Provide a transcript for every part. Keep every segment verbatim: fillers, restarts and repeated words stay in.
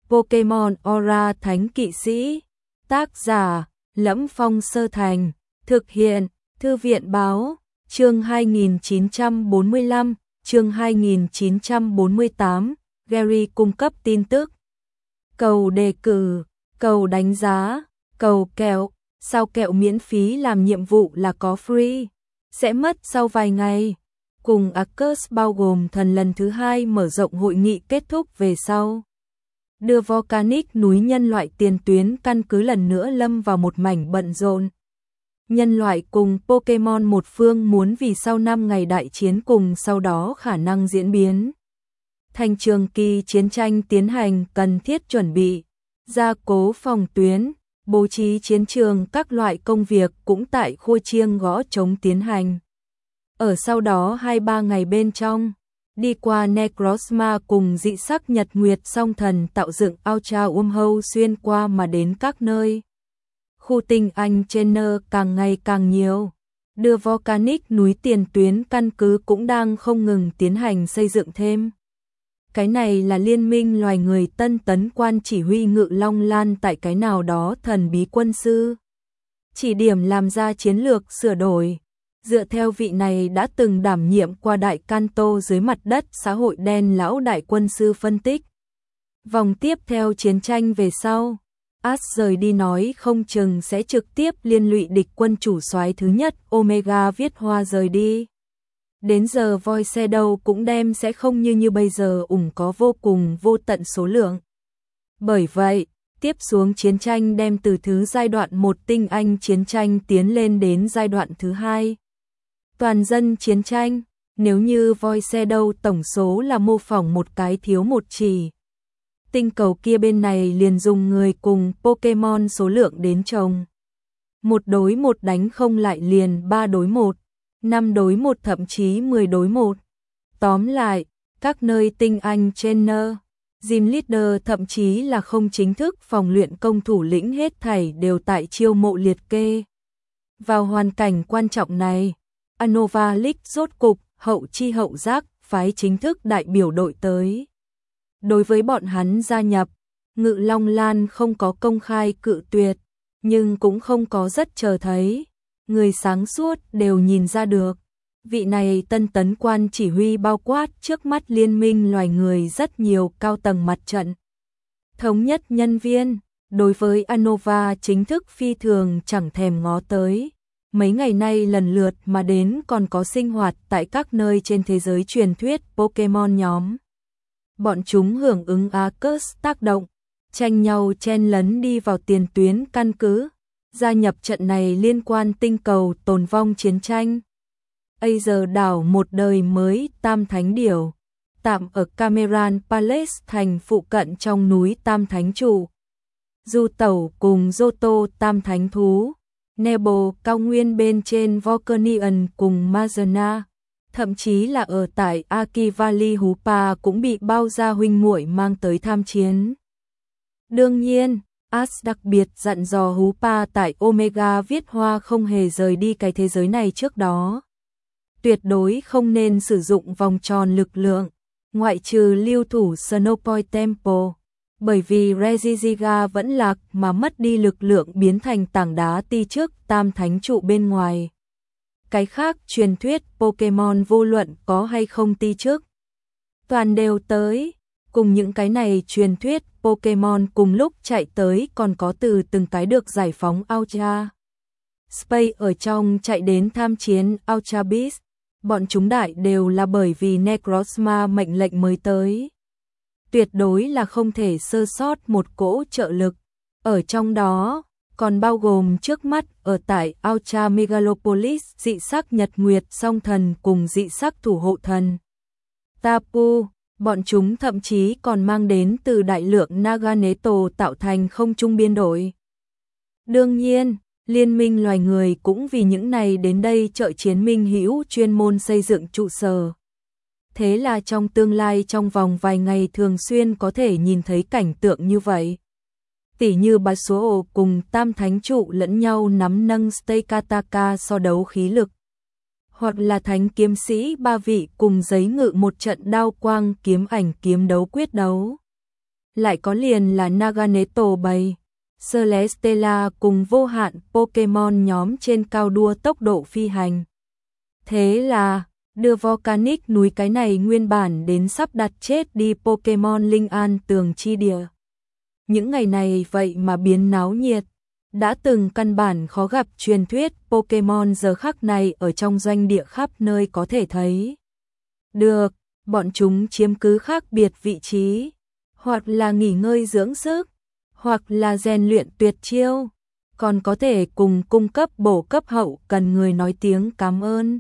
Pokemon Aura Thánh Kỵ Sĩ. Tác giả: Lẫm Phong Sơ Thành. Thực hiện: Thư viện Báo. Chương hai nghìn chín trăm bốn mươi lăm, chương hai nghìn chín trăm bốn mươi tám, Gary cung cấp tin tức. Cầu đề cử, cầu đánh giá, cầu kẹo, sao kẹo miễn phí làm nhiệm vụ là có free, sẽ mất sau vài ngày. Cùng Arceus bao gồm thần lần thứ hai mở rộng hội nghị kết thúc về sau. Đưa Volcanic núi nhân loại tiền tuyến căn cứ lần nữa lâm vào một mảnh bận rộn. Nhân loại cùng Pokemon một phương muốn vì sau năm ngày đại chiến cùng sau đó khả năng diễn biến thành trường kỳ chiến tranh tiến hành cần thiết chuẩn bị, gia cố phòng tuyến, bố trí chiến trường các loại công việc cũng tại khu chiêng gõ trống tiến hành. Ở sau đó hai ba ngày bên trong, đi qua Necrozma cùng dị sắc nhật nguyệt song thần tạo dựng Ultra Wormhole xuyên qua mà đến các nơi. Khu tinh anh trên nơ càng ngày càng nhiều, đưa Volcanic núi tiền tuyến căn cứ cũng đang không ngừng tiến hành xây dựng thêm. Cái này là liên minh loài người tân tấn quan chỉ huy Ngự Long Lan tại cái nào đó thần bí quân sư. Chỉ điểm làm ra chiến lược sửa đổi, dựa theo vị này đã từng đảm nhiệm qua Đại Kanto dưới mặt đất xã hội đen lão đại quân sư phân tích. Vòng tiếp theo chiến tranh về sau, Ash rời đi nói không chừng sẽ trực tiếp liên lụy địch quân chủ soái thứ nhất Omega Viết Hoa rời đi. Đến giờ Void Shadow cũng đem sẽ không như như bây giờ ủng có vô cùng vô tận số lượng. Bởi vậy, tiếp xuống chiến tranh đem từ thứ giai đoạn một tinh anh chiến tranh tiến lên đến giai đoạn thứ hai. Toàn dân chiến tranh, nếu như Void Shadow tổng số là mô phỏng một cái thiếu một chỉ. Tinh cầu kia bên này liền dùng người cùng Pokemon số lượng đến chồng. Một đối một đánh không lại liền ba đối một, năm đối một thậm chí mười đối một. Tóm lại, các nơi tinh anh trainer, gym leader thậm chí là không chính thức phòng luyện công thủ lĩnh hết thảy đều tại chiêu mộ liệt kê. Vào hoàn cảnh quan trọng này, Unova League rốt cục hậu chi hậu giác phái chính thức đại biểu đội tới. Đối với bọn hắn gia nhập, Ngự Long Lan không có công khai cự tuyệt, nhưng cũng không có rất chờ thấy. Người sáng suốt đều nhìn ra được, vị này tân tấn quan chỉ huy bao quát trước mắt liên minh loài người rất nhiều cao tầng mặt trận. Thống nhất nhân viên, đối với Unova chính thức phi thường chẳng thèm ngó tới. Mấy ngày nay lần lượt mà đến còn có sinh hoạt tại các nơi trên thế giới truyền thuyết Pokemon nhóm. Bọn chúng hưởng ứng Arceus tác động, tranh nhau chen lấn đi vào tiền tuyến căn cứ, gia nhập trận này liên quan tinh cầu tồn vong chiến tranh. Azer đảo một đời mới Tam Thánh Điểu, tạm ở Cameron Palace thành phụ cận trong núi Tam Thánh Trụ. Du Tẩu cùng Johto Tam Thánh Thú, Nebo cao nguyên bên trên Volcanion cùng Mazana. Thậm chí là ở tại Aki Valley Hoopa cũng bị bao gia huynh muội mang tới tham chiến. Đương nhiên, Ash đặc biệt dặn dò Hoopa tại Omega Viết Hoa không hề rời đi cái thế giới này trước đó. Tuyệt đối không nên sử dụng vòng tròn lực lượng, ngoại trừ lưu thủ Snowpoint Temple, bởi vì Regigiga vẫn lạc mà mất đi lực lượng biến thành tảng đá ti trước Tam Thánh Trụ bên ngoài. Cái khác truyền thuyết Pokemon vô luận có hay không ti trước, toàn đều tới. Cùng những cái này truyền thuyết Pokemon cùng lúc chạy tới còn có từ từng cái được giải phóng Ultra Space ở trong chạy đến tham chiến Ultra Beast. Bọn chúng đại đều là bởi vì Necrozma mệnh lệnh mới tới. Tuyệt đối là không thể sơ sót một cỗ trợ lực. Ở trong đó còn bao gồm trước mắt ở tại Ultra Megalopolis dị sắc nhật nguyệt song thần cùng dị sắc thủ hộ thần Tapu. Bọn chúng thậm chí còn mang đến từ đại lượng Naganeto tạo thành không trung biên đội. Đương nhiên, liên minh loài người cũng vì những này đến đây trợ chiến minh hữu chuyên môn xây dựng trụ sở. Thế là trong tương lai trong vòng vài ngày thường xuyên có thể nhìn thấy cảnh tượng như vậy. Tỉ như Bá Số cùng Tam Thánh Trụ lẫn nhau nắm nâng Steikataka so đấu khí lực. Hoặc là thánh kiếm sĩ ba vị cùng giấy ngự một trận đao quang kiếm ảnh kiếm đấu quyết đấu. lại có liền là Naganeto bảy, Celesteela cùng vô hạn Pokemon nhóm trên cao đua tốc độ phi hành. Thế là, đưa Volcanic núi cái này nguyên bản đến sắp đặt chết đi Pokemon Linh An Tường Chi Địa. Những ngày này vậy mà biến náo nhiệt. Đã từng căn bản khó gặp truyền thuyết Pokemon giờ khắc này ở trong doanh địa khắp nơi có thể thấy. Được, bọn chúng chiếm cứ khác biệt vị trí, hoặc là nghỉ ngơi dưỡng sức, hoặc là rèn luyện tuyệt chiêu, còn có thể cùng cung cấp bổ cấp hậu cần người nói tiếng cảm ơn.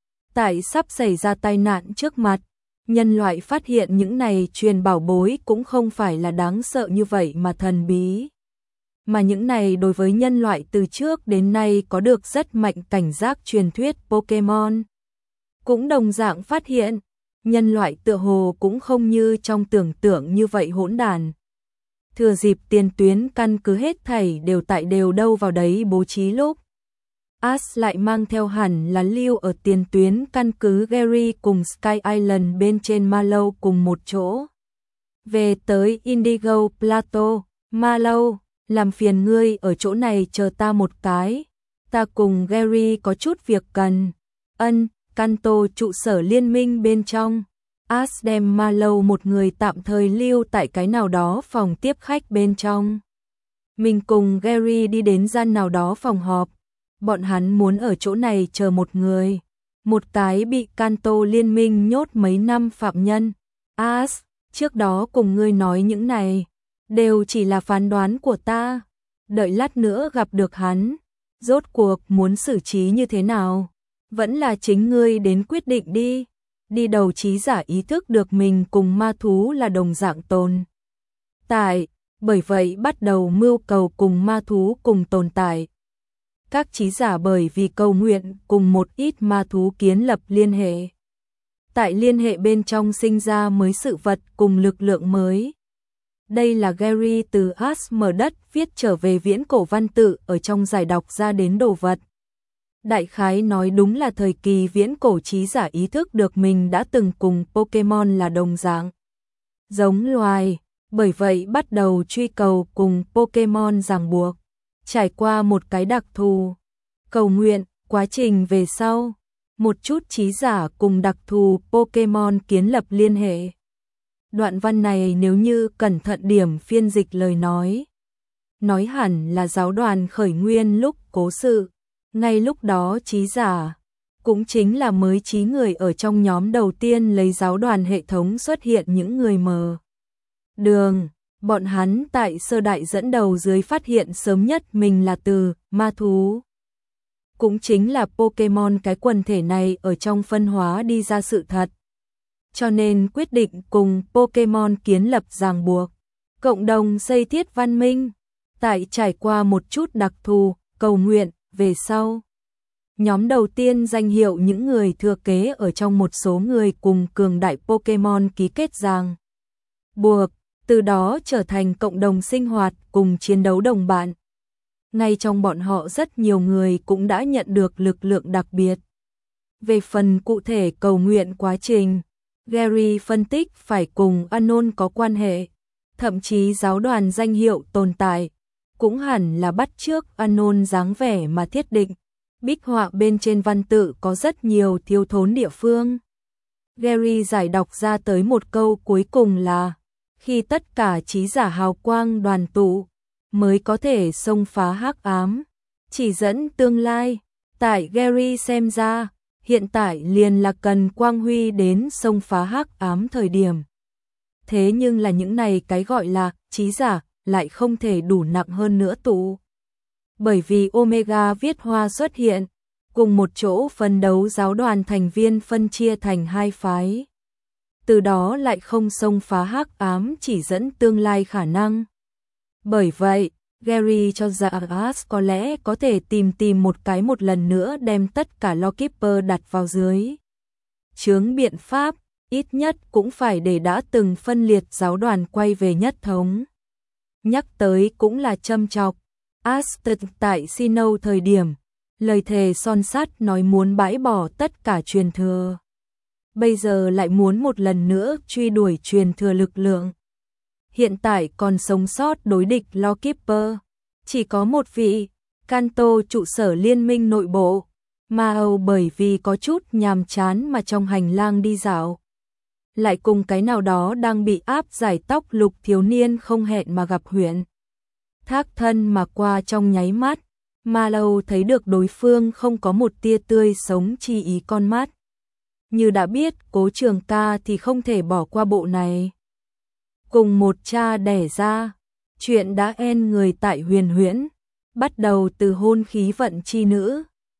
Tại sắp xảy ra tai nạn trước mặt, nhân loại phát hiện những này truyền bảo bối cũng không phải là đáng sợ như vậy mà thần bí. Mà những này đối với nhân loại từ trước đến nay có được rất mạnh cảnh giác truyền thuyết Pokemon. Cũng đồng dạng phát hiện, nhân loại tựa hồ cũng không như trong tưởng tượng như vậy hỗn đàn. Thừa dịp tiền tuyến căn cứ hết thảy đều tại đều đâu vào đấy bố trí lúc. Ash lại mang theo hẳn là lưu ở tiền tuyến căn cứ Gary cùng Sky Island bên trên Mallow cùng một chỗ. Về tới Indigo Plateau, Mallow, làm phiền ngươi ở chỗ này chờ ta một cái. Ta cùng Gary có chút việc cần. Ân, Kanto trụ sở liên minh bên trong. Ash đem Mallow một người tạm thời lưu tại cái nào đó phòng tiếp khách bên trong. Mình cùng Gary đi đến gian nào đó phòng họp. Bọn hắn muốn ở chỗ này chờ một người. Một cái bị Kanto liên minh nhốt mấy năm phạm nhân. Ash, trước đó cùng ngươi nói những này, đều chỉ là phán đoán của ta. Đợi lát nữa gặp được hắn, rốt cuộc muốn xử trí như thế nào? Vẫn là chính ngươi đến quyết định đi. Đi đầu trí giả ý thức được mình cùng ma thú là đồng dạng tồn tại, bởi vậy bắt đầu mưu cầu cùng ma thú cùng tồn tại. Các trí giả bởi vì cầu nguyện cùng một ít ma thú kiến lập liên hệ. Tại liên hệ bên trong sinh ra mới sự vật cùng lực lượng mới. Đây là Gary từ Ash mở đất viết trở về viễn cổ văn tự ở trong giải đọc ra đến đồ vật. Đại khái nói đúng là thời kỳ viễn cổ trí giả ý thức được mình đã từng cùng Pokemon là đồng dạng. Giống loài, bởi vậy bắt đầu truy cầu cùng Pokemon ràng buộc. Trải qua một cái đặc thù, cầu nguyện, quá trình về sau, một chút trí giả cùng đặc thù Pokemon kiến lập liên hệ. Đoạn văn này nếu như cẩn thận điểm phiên dịch lời nói, nói hẳn là giáo đoàn khởi nguyên lúc cố sự, ngay lúc đó trí giả, cũng chính là mới trí người ở trong nhóm đầu tiên lấy giáo đoàn hệ thống xuất hiện những người mờ. Đường, bọn hắn tại sơ đại dẫn đầu dưới phát hiện sớm nhất mình là từ ma thú. Cũng chính là Pokemon cái quần thể này ở trong phân hóa đi ra sự thật. Cho nên quyết định cùng Pokemon kiến lập ràng buộc, cộng đồng xây thiết văn minh. Tại trải qua một chút đặc thù, cầu nguyện, về sau. Nhóm đầu tiên danh hiệu những người thừa kế ở trong một số người cùng cường đại Pokemon ký kết ràng buộc, từ đó trở thành cộng đồng sinh hoạt cùng chiến đấu đồng bạn. Ngay trong bọn họ rất nhiều người cũng đã nhận được lực lượng đặc biệt. Về phần cụ thể cầu nguyện quá trình, Gary phân tích phải cùng Anon có quan hệ, thậm chí giáo đoàn danh hiệu tồn tại, cũng hẳn là bắt chước Anon dáng vẻ mà thiết định. Bích họa bên trên văn tự có rất nhiều thiếu thốn địa phương. Gary giải đọc ra tới một câu cuối cùng là, khi tất cả trí giả hào quang đoàn tụ, mới có thể xông phá hắc ám, chỉ dẫn tương lai. Tại Gary xem ra, hiện tại liền là cần quang huy đến xông phá hắc ám thời điểm. Thế nhưng là những này cái gọi là trí giả lại không thể đủ nặng hơn nữa tụ. Bởi vì Omega viết hoa xuất hiện, cùng một chỗ phân đấu giáo đoàn thành viên phân chia thành hai phái. Từ đó lại không xông phá hắc ám chỉ dẫn tương lai khả năng. Bởi vậy, Gary cho rằng Ash có lẽ có thể tìm tìm một cái một lần nữa đem tất cả Lawkeeper đặt vào dưới chướng biện pháp, ít nhất cũng phải để đã từng phân liệt giáo đoàn quay về nhất thống. Nhắc tới cũng là châm chọc. Ash tại Sinnoh thời điểm, lời thề son sắt nói muốn bãi bỏ tất cả truyền thừa. Bây giờ lại muốn một lần nữa truy đuổi truyền thừa lực lượng. hiện tại còn sống sót đối địch Lawkeeper. Chỉ có một vị, Kanto trụ sở liên minh nội bộ, Mao bởi vì có chút nhàm chán mà trong hành lang đi dạo. Lại cùng cái nào đó đang bị áp giải tóc lục thiếu niên không hẹn mà gặp huyện. Thác thân mà qua trong nháy mắt, Mao thấy được đối phương không có một tia tươi sống chi ý con mắt. Như đã biết Cố Trường Ca thì không thể bỏ qua bộ này. Cùng một cha đẻ ra, chuyện đã en người tại Huyền Huyễn, bắt đầu từ hôn khí vận chi nữ,